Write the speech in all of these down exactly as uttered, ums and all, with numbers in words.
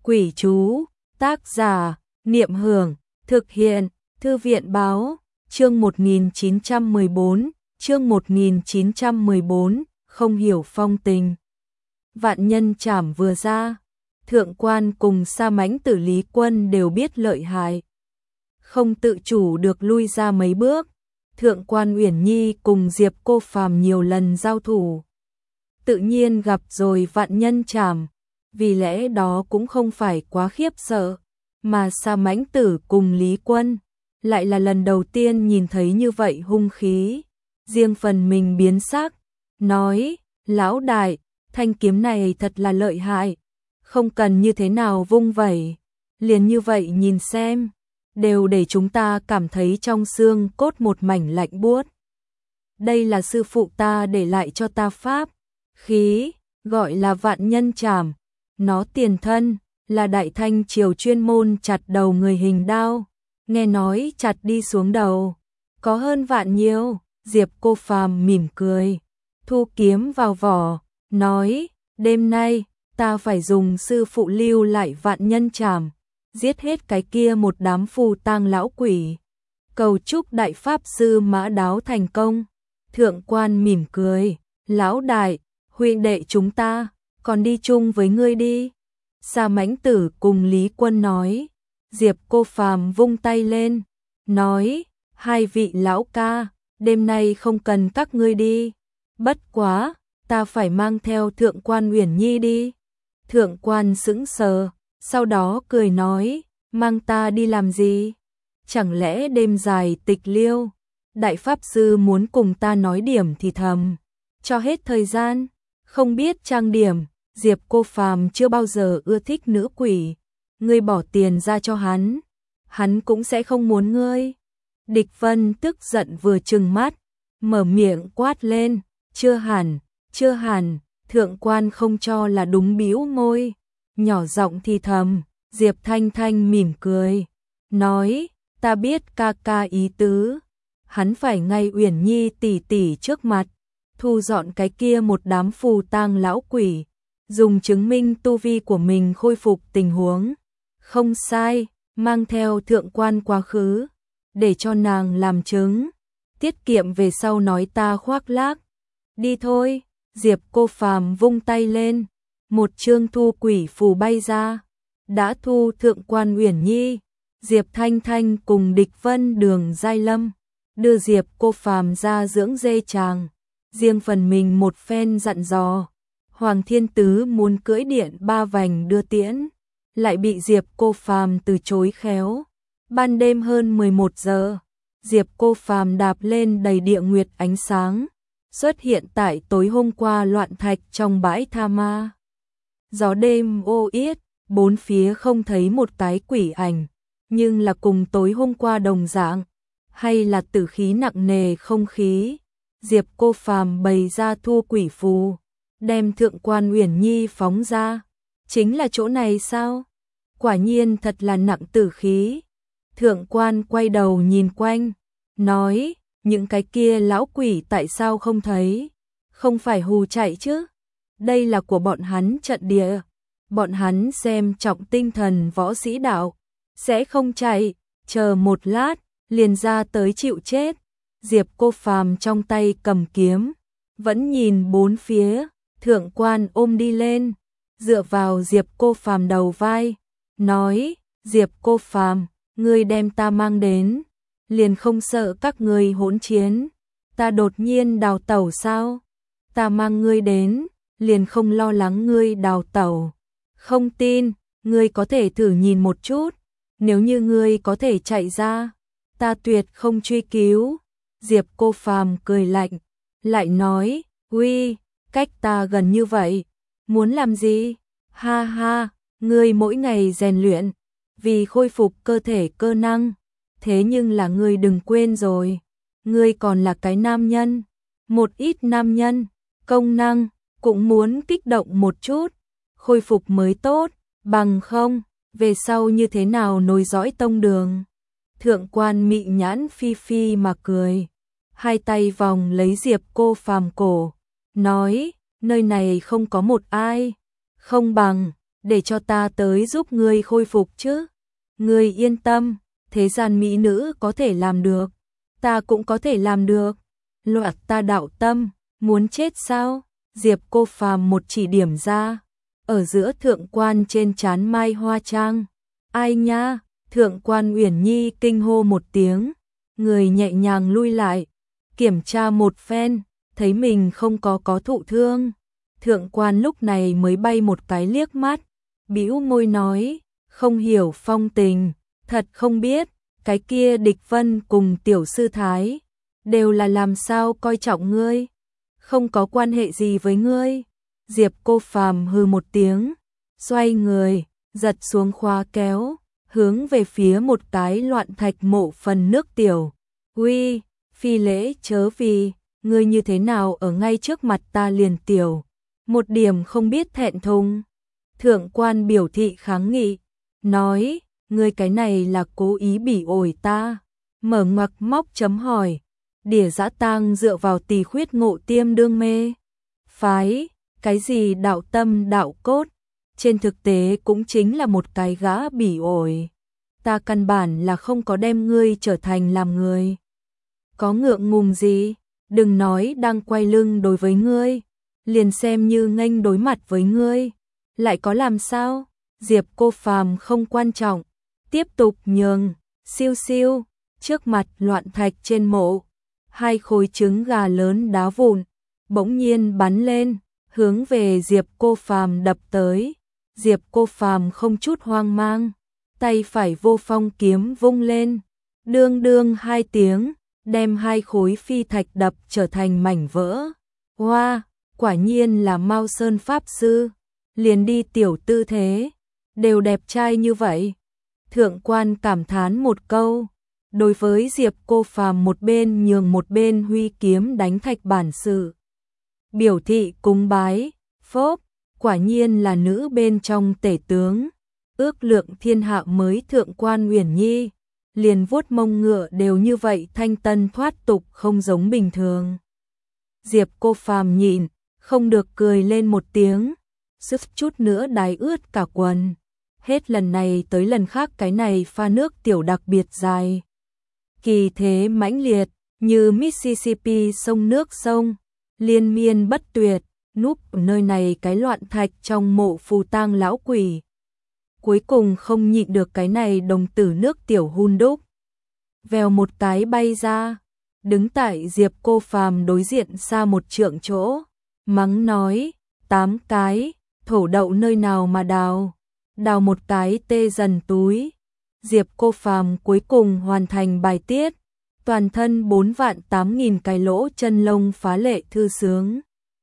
Quỷ chú, tác giả, Niệm Hưởng, thực hiện, Thư viện báo, chương một nghìn chín trăm mười bốn, chương một nghìn chín trăm mười bốn, không hiểu phong tình. Vạn nhân trảm vừa ra, thượng quan cùng Sa Mãnh Tử Lý Quân đều biết lợi hại. Không tự chủ được lui ra mấy bước, thượng quan Uyển Nhi cùng Diệp Cô Phàm nhiều lần giao thủ. Tự nhiên gặp rồi vạn nhân trảm, vì lẽ đó cũng không phải quá khiếp sợ, mà Sa Mãnh Tử cùng Lý Quân lại là lần đầu tiên nhìn thấy như vậy hung khí. Riêng phần mình biến sắc, nói, lão đại, thanh kiếm này thật là lợi hại, không cần như thế nào vung vẩy, liền như vậy nhìn xem, đều để chúng ta cảm thấy trong xương cốt một mảnh lạnh buốt. Đây là sư phụ ta để lại cho ta pháp khí, gọi là vạn nhân trảm, nó tiền thân là Đại Thanh triều chuyên môn chặt đầu người hình đao, nghe nói chặt đi xuống đầu có hơn vạn nhiều. Diệp Cô Phàm mỉm cười, thu kiếm vào vỏ, nói, đêm nay ta phải dùng sư phụ lưu lại vạn nhân trảm, giết hết cái kia một đám phù tang lão quỷ, cầu chúc đại pháp sư Mã Đáo thành công. Thượng quan mỉm cười, lão đại, huynh đệ chúng ta còn đi chung với ngươi đi. Sa Mãnh Tử cùng Lý Quân nói. Diệp Cô Phàm vung tay lên, nói, hai vị lão ca, đêm nay không cần các ngươi đi, bất quá, ta phải mang theo thượng quan Uyển Nhi đi. Thượng quan sững sờ, sau đó cười nói, mang ta đi làm gì? Chẳng lẽ đêm dài tịch liêu, đại pháp sư muốn cùng ta nói điểm thì thầm, cho hết thời gian, không biết trang điểm. Diệp Cô Phàm chưa bao giờ ưa thích nữ quỷ, ngươi bỏ tiền ra cho hắn, hắn cũng sẽ không muốn ngươi. Địch Vân tức giận vừa trừng mắt, mở miệng quát lên, chưa hẳn, chưa hẳn. Thượng quan không cho là đúng, bĩu môi, nhỏ giọng thì thầm. Diệp Thanh Thanh mỉm cười, nói, ta biết ca ca ý tứ, hắn phải ngay Uyển Nhi tỷ tỷ trước mặt, thu dọn cái kia một đám phù tang lão quỷ, dùng chứng minh tu vi của mình khôi phục tình huống. Không sai, mang theo thượng quan quá khứ, để cho nàng làm chứng, tiết kiệm về sau nói ta khoác lác. Đi thôi. Diệp Cô Phàm vung tay lên, một chương thu quỷ phù bay ra, đã thu thượng quan Uyển Nhi, Diệp Thanh Thanh cùng Địch Vân Đường Giai Lâm, đưa Diệp Cô Phàm ra dưỡng dê tràng, riêng phần mình một phen dặn dò. Hoàng Thiên Tứ muốn cưỡi điện ba vành đưa tiễn, lại bị Diệp Cô Phàm từ chối khéo. Ban đêm hơn mười một giờ, Diệp Cô Phàm đạp lên đầy địa nguyệt ánh sáng, xuất hiện tại tối hôm qua loạn thạch trong bãi tha ma. Gió đêm ô yết, bốn phía không thấy một cái quỷ ảnh, nhưng là cùng tối hôm qua đồng dạng, hay là tử khí nặng nề không khí. Diệp Cô Phàm bày ra thu quỷ phù, đem thượng quan Uyển Nhi phóng ra. Chính là chỗ này sao? Quả nhiên thật là nặng tử khí. Thượng quan quay đầu nhìn quanh, nói, những cái kia lão quỷ tại sao không thấy? Không phải hù chạy chứ? Đây là của bọn hắn trận địa. Bọn hắn xem trọng tinh thần võ sĩ đạo, sẽ không chạy, chờ một lát, liền ra tới chịu chết. Diệp Cô Phàm trong tay cầm kiếm, vẫn nhìn bốn phía. Thượng quan ôm đi lên, dựa vào Diệp Cô Phàm đầu vai, nói, Diệp Cô Phàm, ngươi đem ta mang đến, liền không sợ các ngươi hỗn chiến, ta đột nhiên đào tẩu sao? Ta mang ngươi đến, liền không lo lắng ngươi đào tẩu. Không tin, ngươi có thể thử nhìn một chút, nếu như ngươi có thể chạy ra, ta tuyệt không truy cứu. Diệp Cô Phàm cười lạnh, lại nói, uy, cách ta gần như vậy, muốn làm gì? Ha ha, ngươi mỗi ngày rèn luyện, vì khôi phục cơ thể cơ năng, thế nhưng là ngươi đừng quên rồi, ngươi còn là cái nam nhân, một ít nam nhân, công năng, cũng muốn kích động một chút, khôi phục mới tốt, bằng không, về sau như thế nào nối dõi tông đường. Thượng quan mị nhãn phi phi mà cười, hai tay vòng lấy Diệp Cô Phàm cổ, nói, nơi này không có một ai, không bằng, để cho ta tới giúp ngươi khôi phục chứ. Ngươi yên tâm, thế gian mỹ nữ có thể làm được, ta cũng có thể làm được. Loạt ta đạo tâm, muốn chết sao? Diệp Cô Phàm một chỉ điểm ra, ở giữa thượng quan trên trán mai hoa trang. Ai nha? Thượng quan Uyển Nhi kinh hô một tiếng, người nhẹ nhàng lui lại, kiểm tra một phen, thấy mình không có có thụ thương. Thượng quan lúc này mới bay một cái liếc mắt, bĩu môi nói, không hiểu phong tình, thật không biết, cái kia Địch Vân cùng tiểu sư thái, đều là làm sao coi trọng ngươi, không có quan hệ gì với ngươi. Diệp Cô Phàm hừ một tiếng, xoay người, giật xuống khóa kéo, hướng về phía một cái loạn thạch mộ phần nước tiểu. Uy, phi lễ chớ vì, ngươi như thế nào ở ngay trước mặt ta liền tiểu, một điểm không biết thẹn thùng. Thượng quan biểu thị kháng nghị, nói, ngươi cái này là cố ý bỉ ổi ta. Mở ngoặc móc chấm hỏi, Đỉa Dã Tang dựa vào tỳ khuyết ngộ tiêm đương mê phái, cái gì đạo tâm đạo cốt, trên thực tế cũng chính là một cái gã bỉ ổi. Ta căn bản là không có đem ngươi trở thành làm người. Có ngượng ngùng gì, đừng nói đang quay lưng đối với ngươi, liền xem như nghênh đối mặt với ngươi, lại có làm sao? Diệp Cô Phàm không quan trọng, tiếp tục nhường, siêu siêu, trước mặt loạn thạch trên mộ, hai khối trứng gà lớn đá vụn, bỗng nhiên bắn lên, hướng về Diệp Cô Phàm đập tới. Diệp Cô Phàm không chút hoang mang, tay phải vô phong kiếm vung lên, đương đương hai tiếng, đem hai khối phi thạch đập trở thành mảnh vỡ. Hoa, wow, quả nhiên là Mao Sơn Pháp Sư, liền đi tiểu tư thế, đều đẹp trai như vậy. Thượng quan cảm thán một câu, đối với Diệp Cô Phàm một bên nhường một bên huy kiếm đánh thạch bản sự. Biểu thị cúng bái, phốp, quả nhiên là nữ bên trong tể tướng, ước lượng thiên hạ mới. Thượng quan Uyển Nhi, liền vuốt mông ngựa đều như vậy thanh tân thoát tục không giống bình thường. Diệp Cô Phàm nhịn, không được cười lên một tiếng, suýt chút nữa đái ướt cả quần. Hết lần này tới lần khác cái này pha nước tiểu đặc biệt dài. Kỳ thế mãnh liệt, như Mississippi sông nước sông, liên miên bất tuyệt, núp ở nơi này cái loạn thạch trong mộ phù tang lão quỷ. Cuối cùng không nhịn được cái này đồng tử nước tiểu hun đúc. Vèo một cái bay ra, đứng tại Diệp Cô Phàm đối diện xa một trượng chỗ, mắng nói, tám cái, thổ đậu nơi nào mà đào, đào một cái tê dần túi. Diệp Cô Phàm cuối cùng hoàn thành bài tiết, toàn thân bốn vạn tám nghìn cái lỗ chân lông phá lệ thư sướng.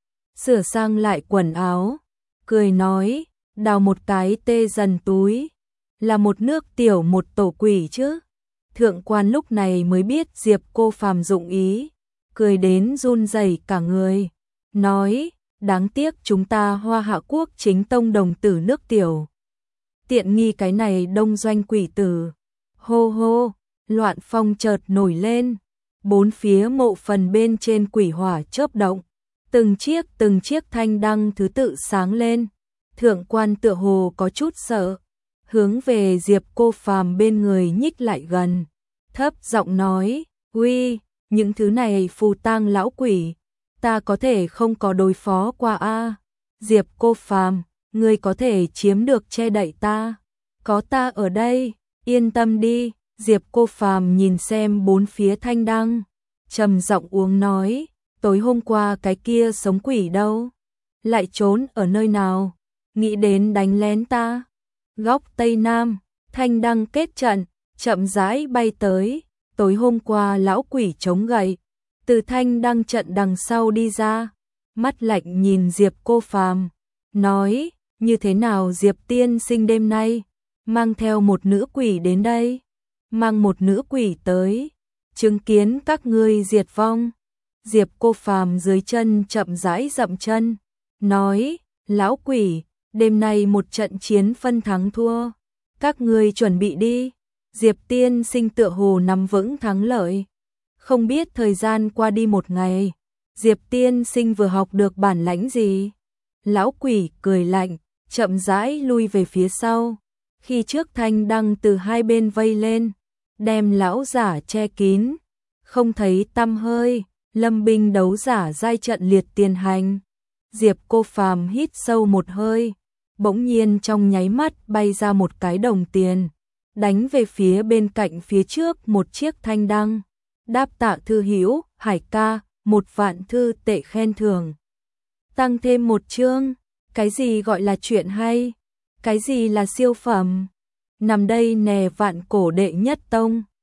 Sửa sang lại quần áo, cười nói, đào một cái tê dần túi, là một nước tiểu một tổ quỷ chứ. Thượng quan lúc này mới biết Diệp Cô Phàm dụng ý, cười đến run rẩy cả người, nói, đáng tiếc chúng ta Hoa Hạ Quốc chính tông đồng tử nước tiểu. Tiện nghi cái này đông doanh quỷ tử. Hô hô, loạn phong chợt nổi lên, bốn phía mộ phần bên trên quỷ hỏa chớp động, từng chiếc từng chiếc thanh đăng thứ tự sáng lên. Thượng quan tựa hồ có chút sợ, hướng về Diệp Cô Phàm bên người nhích lại gần, thấp giọng nói, uy, những thứ này phù tang lão quỷ, ta có thể không có đối phó qua a. Diệp Cô Phàm, ngươi có thể chiếm được che đậy ta, có ta ở đây, yên tâm đi. Diệp Cô Phàm nhìn xem bốn phía thanh đăng, trầm giọng uống nói, tối hôm qua cái kia sống quỷ đâu, lại trốn ở nơi nào, nghĩ đến đánh lén ta. Góc Tây Nam, thanh đăng kết trận, chậm rãi bay tới, tối hôm qua lão quỷ chống gậy, từ thanh đăng trận đằng sau đi ra, mắt lạnh nhìn Diệp Cô Phàm, nói, như thế nào Diệp tiên sinh đêm nay, mang theo một nữ quỷ đến đây, mang một nữ quỷ tới, chứng kiến các ngươi diệt vong. Diệp Cô Phàm dưới chân chậm rãi dậm chân, nói, lão quỷ, đêm nay một trận chiến phân thắng thua, các ngươi chuẩn bị đi. Diệp tiên sinh tựa hồ nắm vững thắng lợi, không biết thời gian qua đi một ngày, Diệp tiên sinh vừa học được bản lãnh gì. Lão quỷ cười lạnh, chậm rãi lui về phía sau. Khi trước thanh đăng từ hai bên vây lên, đem lão giả che kín, không thấy tăm hơi. Lâm binh đấu giả giai trận liệt tiền hành. Diệp Cô Phàm hít sâu một hơi, bỗng nhiên trong nháy mắt bay ra một cái đồng tiền, đánh về phía bên cạnh phía trước một chiếc thanh đăng. Đáp tạ thư hữu, Hải ca, một vạn thư tệ khen thưởng. Tăng thêm một chương, cái gì gọi là chuyện hay, cái gì là siêu phẩm. Nằm đây nè vạn cổ đệ nhất tông,